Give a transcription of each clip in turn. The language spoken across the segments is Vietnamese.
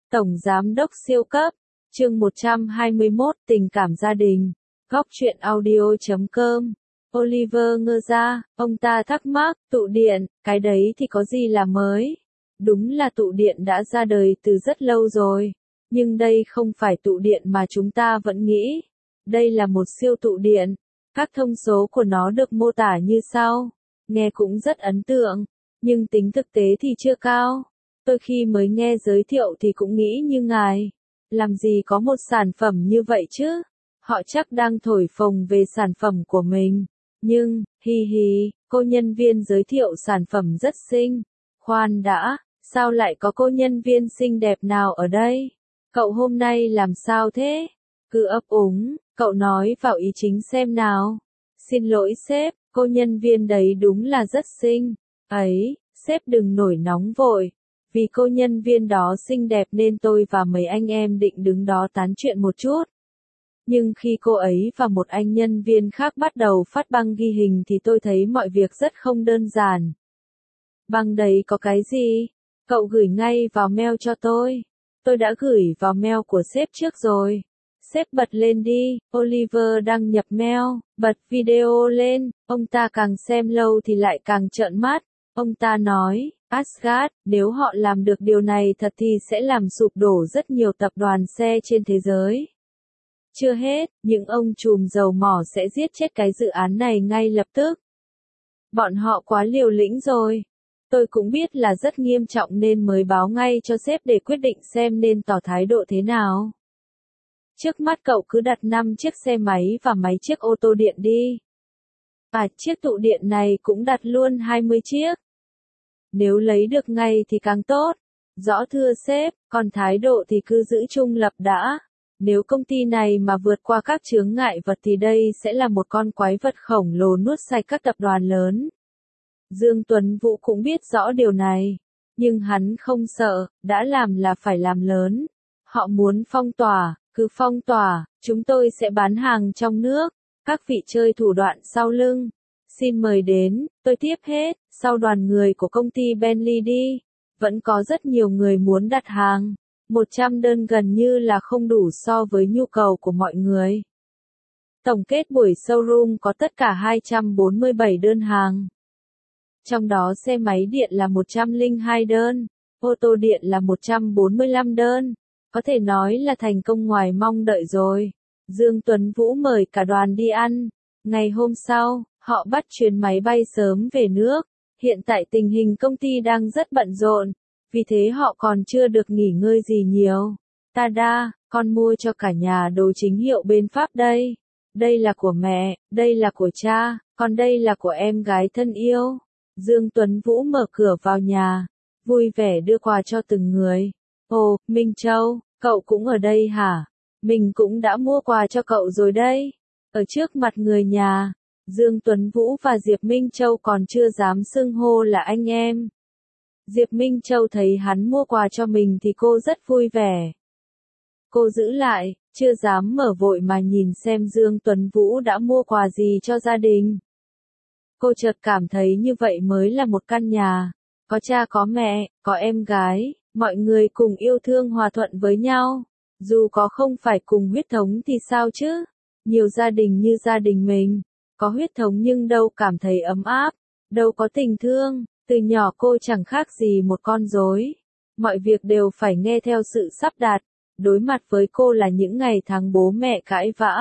Tổng Giám đốc siêu cấp, chương 121, tình cảm gia đình, góc truyện audio.com. Oliver ngơ ra, ông ta thắc mắc, tụ điện, cái đấy thì có gì là mới? Đúng là tụ điện đã ra đời từ rất lâu rồi, nhưng đây không phải tụ điện mà chúng ta vẫn nghĩ. Đây là một siêu tụ điện. Các thông số của nó được mô tả như sau. Nghe cũng rất ấn tượng, nhưng tính thực tế thì chưa cao. Tôi khi mới nghe giới thiệu thì cũng nghĩ như ngài. Làm gì có một sản phẩm như vậy chứ? Họ chắc đang thổi phồng về sản phẩm của mình. Nhưng, hi hi, cô nhân viên giới thiệu sản phẩm rất xinh. Khoan đã, sao lại có cô nhân viên xinh đẹp nào ở đây? Cậu hôm nay làm sao thế? Cứ ấp úng, cậu nói vào ý chính xem nào. Xin lỗi sếp, cô nhân viên đấy đúng là rất xinh. Ấy, sếp đừng nổi nóng vội. Vì cô nhân viên đó xinh đẹp nên tôi và mấy anh em định đứng đó tán chuyện một chút. Nhưng khi cô ấy và một anh nhân viên khác bắt đầu phát băng ghi hình thì tôi thấy mọi việc rất không đơn giản. Băng đấy có cái gì? Cậu gửi ngay vào mail cho tôi. Tôi đã gửi vào mail của sếp trước rồi. Sếp bật lên đi, Oliver đăng nhập mail, bật video lên, ông ta càng xem lâu thì lại càng trợn mắt. Ông ta nói, Asgard, nếu họ làm được điều này thật thì sẽ làm sụp đổ rất nhiều tập đoàn xe trên thế giới. Chưa hết, những ông trùm dầu mỏ sẽ giết chết cái dự án này ngay lập tức. Bọn họ quá liều lĩnh rồi. Tôi cũng biết là rất nghiêm trọng nên mới báo ngay cho sếp để quyết định xem nên tỏ thái độ thế nào. Trước mắt cậu cứ đặt 5 chiếc xe máy và mấy chiếc ô tô điện đi. Chiếc tụ điện này cũng đặt luôn 20 chiếc. Nếu lấy được ngay thì càng tốt. Rõ thưa sếp, còn thái độ thì cứ giữ trung lập đã. Nếu công ty này mà vượt qua các chướng ngại vật thì đây sẽ là một con quái vật khổng lồ nuốt sạch các tập đoàn lớn. Dương Tuấn Vũ cũng biết rõ điều này. Nhưng hắn không sợ, đã làm là phải làm lớn. Họ muốn phong tỏa, cứ phong tỏa, chúng tôi sẽ bán hàng trong nước. Các vị chơi thủ đoạn sau lưng. Xin mời đến, tôi tiếp hết, sau đoàn người của công ty Bentley đi. Vẫn có rất nhiều người muốn đặt hàng. 100 đơn gần như là không đủ so với nhu cầu của mọi người. Tổng kết buổi showroom có tất cả 247 đơn hàng. Trong đó xe máy điện là 102 đơn, ô tô điện là 145 đơn. Có thể nói là thành công ngoài mong đợi rồi. Dương Tuấn Vũ mời cả đoàn đi ăn. Ngày hôm sau, họ bắt chuyến máy bay sớm về nước. Hiện tại tình hình công ty đang rất bận rộn. Vì thế họ còn chưa được nghỉ ngơi gì nhiều. Tada, con mua cho cả nhà đồ chính hiệu bên Pháp đây. Đây là của mẹ, đây là của cha, còn đây là của em gái thân yêu. Dương Tuấn Vũ mở cửa vào nhà, vui vẻ đưa quà cho từng người. Ồ, Minh Châu, cậu cũng ở đây hả? Mình cũng đã mua quà cho cậu rồi đây. Ở trước mặt người nhà, Dương Tuấn Vũ và Diệp Minh Châu còn chưa dám xưng hô là anh em. Diệp Minh Châu thấy hắn mua quà cho mình thì cô rất vui vẻ. Cô giữ lại, chưa dám mở vội mà nhìn xem Dương Tuấn Vũ đã mua quà gì cho gia đình. Cô chợt cảm thấy như vậy mới là một căn nhà. Có cha có mẹ, có em gái, mọi người cùng yêu thương hòa thuận với nhau. Dù có không phải cùng huyết thống thì sao chứ? Nhiều gia đình như gia đình mình, có huyết thống nhưng đâu cảm thấy ấm áp, đâu có tình thương. Từ nhỏ cô chẳng khác gì một con rối. Mọi việc đều phải nghe theo sự sắp đặt. Đối mặt với cô là những ngày tháng bố mẹ cãi vã.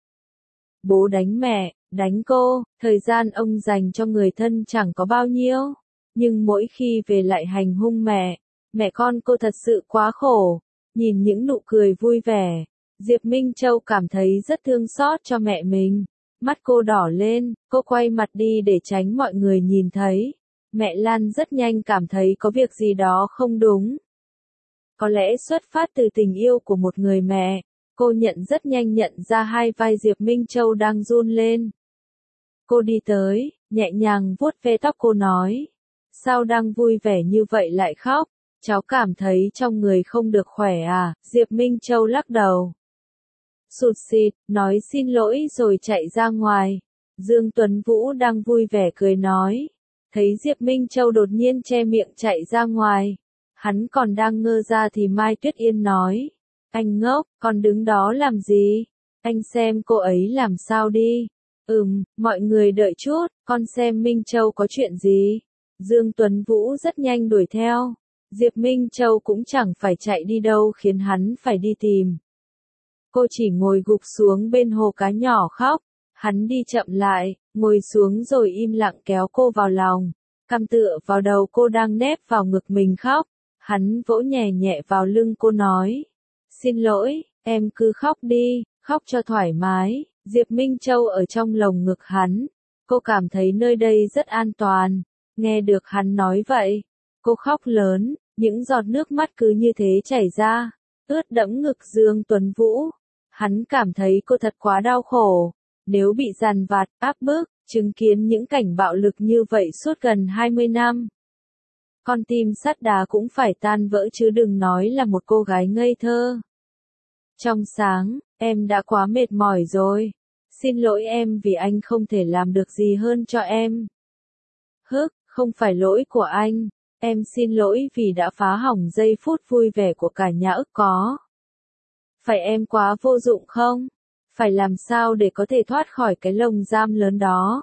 Bố đánh mẹ, đánh cô, thời gian ông dành cho người thân chẳng có bao nhiêu. Nhưng mỗi khi về lại hành hung mẹ con cô thật sự quá khổ. Nhìn những nụ cười vui vẻ, Diệp Minh Châu cảm thấy rất thương xót cho mẹ mình. Mắt cô đỏ lên, cô quay mặt đi để tránh mọi người nhìn thấy. Mẹ Lan rất nhanh cảm thấy có việc gì đó không đúng. Có lẽ xuất phát từ tình yêu của một người mẹ, cô rất nhanh nhận ra hai vai Diệp Minh Châu đang run lên. Cô đi tới, nhẹ nhàng vuốt ve tóc cô nói. Sao đang vui vẻ như vậy lại khóc? Cháu cảm thấy trong người không được khỏe à? Diệp Minh Châu lắc đầu. Sụt sịt, nói xin lỗi rồi chạy ra ngoài. Dương Tuấn Vũ đang vui vẻ cười nói. Thấy Diệp Minh Châu đột nhiên che miệng chạy ra ngoài. Hắn còn đang ngơ ra thì Mai Tuyết Yên nói. Anh ngốc, còn đứng đó làm gì? Anh xem cô ấy làm sao đi. Mọi người đợi chút, con xem Minh Châu có chuyện gì. Dương Tuấn Vũ rất nhanh đuổi theo. Diệp Minh Châu cũng chẳng phải chạy đi đâu khiến hắn phải đi tìm. Cô chỉ ngồi gục xuống bên hồ cá nhỏ khóc. Hắn đi chậm lại, ngồi xuống rồi im lặng kéo cô vào lòng. Cằm tựa vào đầu cô đang nép vào ngực mình khóc. Hắn vỗ nhẹ nhẹ vào lưng cô nói. Xin lỗi, em cứ khóc đi, khóc cho thoải mái. Diệp Minh Châu ở trong lồng ngực hắn. Cô cảm thấy nơi đây rất an toàn. Nghe được hắn nói vậy, cô khóc lớn, những giọt nước mắt cứ như thế chảy ra, ướt đẫm ngực Dương Tuấn Vũ. Hắn cảm thấy cô thật quá đau khổ. Nếu bị dằn vặt, áp bức, chứng kiến những cảnh bạo lực như vậy suốt gần 20 năm. Con tim sắt đá cũng phải tan vỡ chứ đừng nói là một cô gái ngây thơ. Trong sáng, em đã quá mệt mỏi rồi. Xin lỗi em vì anh không thể làm được gì hơn cho em. Không phải lỗi của anh. Em xin lỗi vì đã phá hỏng giây phút vui vẻ của cả nhà ức có. Phải em quá vô dụng không? Phải làm sao để có thể thoát khỏi cái lồng giam lớn đó?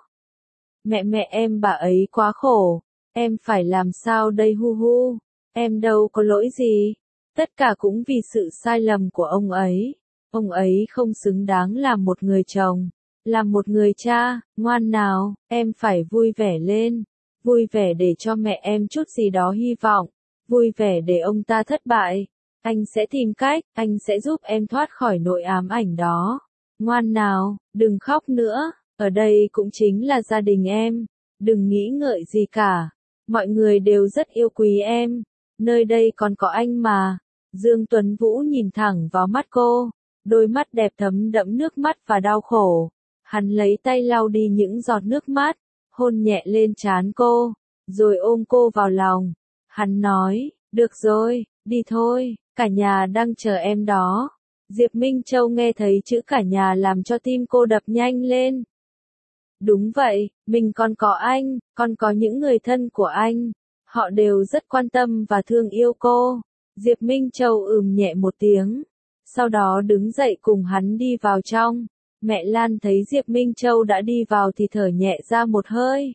Mẹ em bà ấy quá khổ. Em phải làm sao đây hu hu? Em đâu có lỗi gì. Tất cả cũng vì sự sai lầm của ông ấy. Ông ấy không xứng đáng làm một người chồng. Làm một người cha, ngoan nào, em phải vui vẻ lên. Vui vẻ để cho mẹ em chút gì đó hy vọng. Vui vẻ để ông ta thất bại. Anh sẽ tìm cách, anh sẽ giúp em thoát khỏi nỗi ám ảnh đó. Ngoan nào, đừng khóc nữa. Ở đây cũng chính là gia đình em. Đừng nghĩ ngợi gì cả. Mọi người đều rất yêu quý em. Nơi đây còn có anh mà. Dương Tuấn Vũ nhìn thẳng vào mắt cô. Đôi mắt đẹp thấm đẫm nước mắt và đau khổ. Hắn lấy tay lau đi những giọt nước mắt. Hôn nhẹ lên trán cô. Rồi ôm cô vào lòng. Hắn nói, được rồi, đi thôi. Cả nhà đang chờ em đó. Diệp Minh Châu nghe thấy chữ cả nhà làm cho tim cô đập nhanh lên. Đúng vậy, mình còn có anh, còn có những người thân của anh. Họ đều rất quan tâm và thương yêu cô. Diệp Minh Châu nhẹ một tiếng. Sau đó đứng dậy cùng hắn đi vào trong. Mẹ Lan thấy Diệp Minh Châu đã đi vào thì thở nhẹ ra một hơi.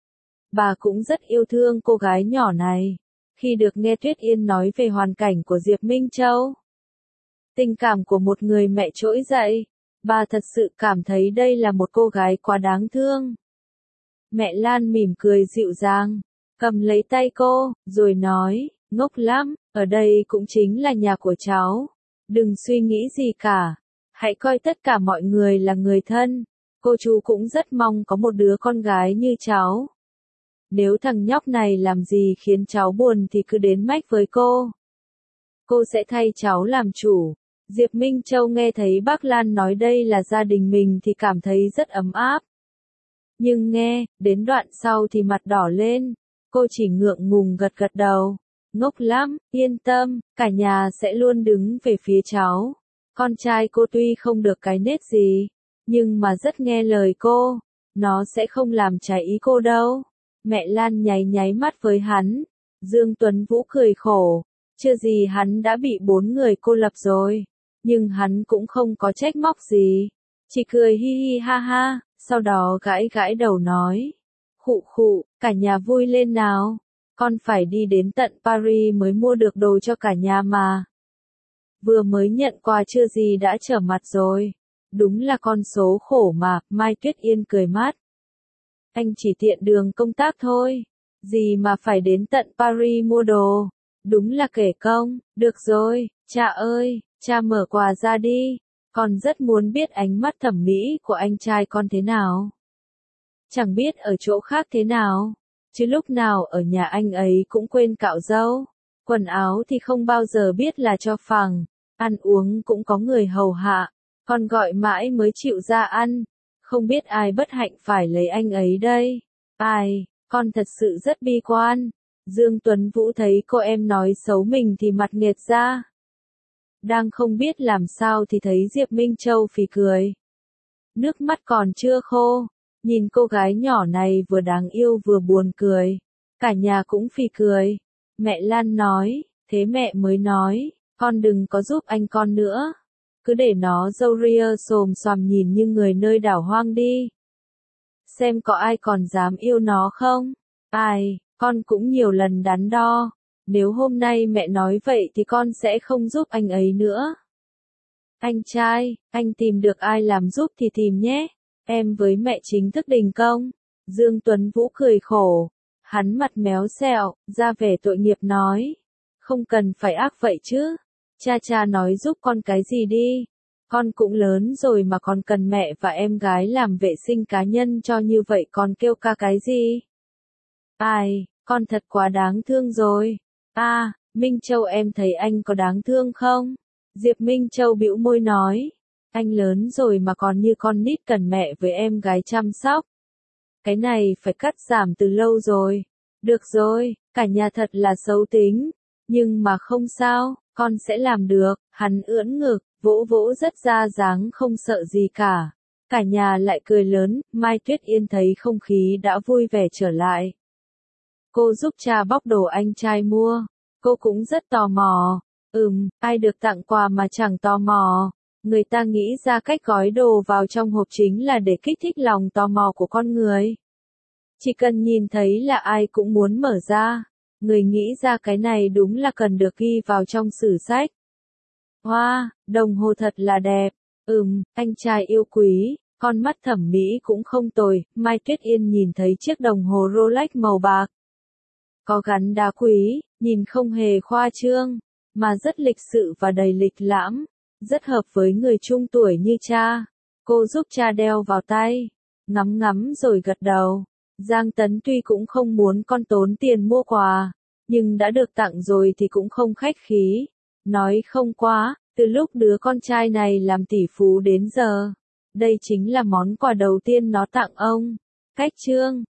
Bà cũng rất yêu thương cô gái nhỏ này. Khi được nghe Tuyết Yên nói về hoàn cảnh của Diệp Minh Châu, tình cảm của một người mẹ trỗi dậy, bà thật sự cảm thấy đây là một cô gái quá đáng thương. Mẹ Lan mỉm cười dịu dàng, cầm lấy tay cô, rồi nói, ngốc lắm, ở đây cũng chính là nhà của cháu. Đừng suy nghĩ gì cả. Hãy coi tất cả mọi người là người thân. Cô chú cũng rất mong có một đứa con gái như cháu. Nếu thằng nhóc này làm gì khiến cháu buồn thì cứ đến mách với cô. Cô sẽ thay cháu làm chủ. Diệp Minh Châu nghe thấy bác Lan nói đây là gia đình mình thì cảm thấy rất ấm áp. Nhưng nghe, đến đoạn sau thì mặt đỏ lên. Cô chỉ ngượng ngùng gật gật đầu. Ngốc lắm, yên tâm, cả nhà sẽ luôn đứng về phía cháu. Con trai cô tuy không được cái nết gì, nhưng mà rất nghe lời cô. Nó sẽ không làm trái ý cô đâu. Mẹ Lan nháy nháy mắt với hắn. Dương Tuấn Vũ cười khổ. Chưa gì hắn đã bị 4 người cô lập rồi. Nhưng hắn cũng không có trách móc gì. Chỉ cười hi hi ha ha, sau đó gãi gãi đầu nói. Khụ khụ, cả nhà vui lên nào. Con phải đi đến tận Paris mới mua được đồ cho cả nhà mà. Vừa mới nhận quà chưa gì đã trở mặt rồi. Đúng là con số khổ mà, Mai Tuyết Yên cười mát. Anh chỉ tiện đường công tác thôi. Gì mà phải đến tận Paris mua đồ. Đúng là kể công. Được rồi, cha ơi, cha mở quà ra đi. Con rất muốn biết ánh mắt thẩm mỹ của anh trai con thế nào. Chẳng biết ở chỗ khác thế nào. Chứ lúc nào ở nhà anh ấy cũng quên cạo râu. Quần áo thì không bao giờ biết là cho phẳng. Ăn uống cũng có người hầu hạ. Con gọi mãi mới chịu ra ăn. Không biết ai bất hạnh phải lấy anh ấy đây. Ai, con thật sự rất bi quan. Dương Tuấn Vũ thấy cô em nói xấu mình thì mặt nghệt ra. Đang không biết làm sao thì thấy Diệp Minh Châu phì cười. Nước mắt còn chưa khô. Nhìn cô gái nhỏ này vừa đáng yêu vừa buồn cười. Cả nhà cũng phì cười. Mẹ Lan nói, Thế mẹ mới nói, con đừng có giúp anh con nữa. Cứ để nó râu ria xồm xoàm nhìn như người nơi đảo hoang đi. Xem có ai còn dám yêu nó không? Ai, con cũng nhiều lần đắn đo. Nếu hôm nay mẹ nói vậy thì con sẽ không giúp anh ấy nữa. Anh trai, anh tìm được ai làm giúp thì tìm nhé. Em với mẹ chính thức đình công. Dương Tuấn Vũ cười khổ. Hắn mặt méo xẹo, ra vẻ tội nghiệp nói. Không cần phải ác vậy chứ. Cha nói giúp con cái gì đi. Con cũng lớn rồi mà còn cần mẹ và em gái làm vệ sinh cá nhân cho như vậy còn kêu ca cái gì? Ai, con thật quá đáng thương rồi. Minh Châu em thấy anh có đáng thương không? Diệp Minh Châu bĩu môi nói. Anh lớn rồi mà còn như con nít cần mẹ với em gái chăm sóc. Cái này phải cắt giảm từ lâu rồi. Được rồi, cả nhà thật là xấu tính. Nhưng mà không sao, con sẽ làm được. Hắn ưỡn ngực, vỗ vỗ rất ra dáng không sợ gì cả. Cả nhà lại cười lớn, Mai Tuyết Yên thấy không khí đã vui vẻ trở lại. Cô giúp cha bóc đồ anh trai mua. Cô cũng rất tò mò. Ai được tặng quà mà chẳng tò mò. Người ta nghĩ ra cách gói đồ vào trong hộp chính là để kích thích lòng tò mò của con người. Chỉ cần nhìn thấy là ai cũng muốn mở ra. Người nghĩ ra cái này đúng là cần được ghi vào trong sử sách. Wow, đồng hồ thật là đẹp. Anh trai yêu quý, con mắt thẩm mỹ cũng không tồi. Mai Tuyết Yên nhìn thấy chiếc đồng hồ Rolex màu bạc. Có gắn đá quý, nhìn không hề khoa trương, mà rất lịch sự và đầy lịch lãm. Rất hợp với người trung tuổi như cha. Cô giúp cha đeo vào tay. Ngắm ngắm rồi gật đầu. Giang Tấn tuy cũng không muốn con tốn tiền mua quà, nhưng đã được tặng rồi thì cũng không khách khí. Nói không quá, từ lúc đứa con trai này làm tỷ phú đến giờ, đây chính là món quà đầu tiên nó tặng ông. Cách chương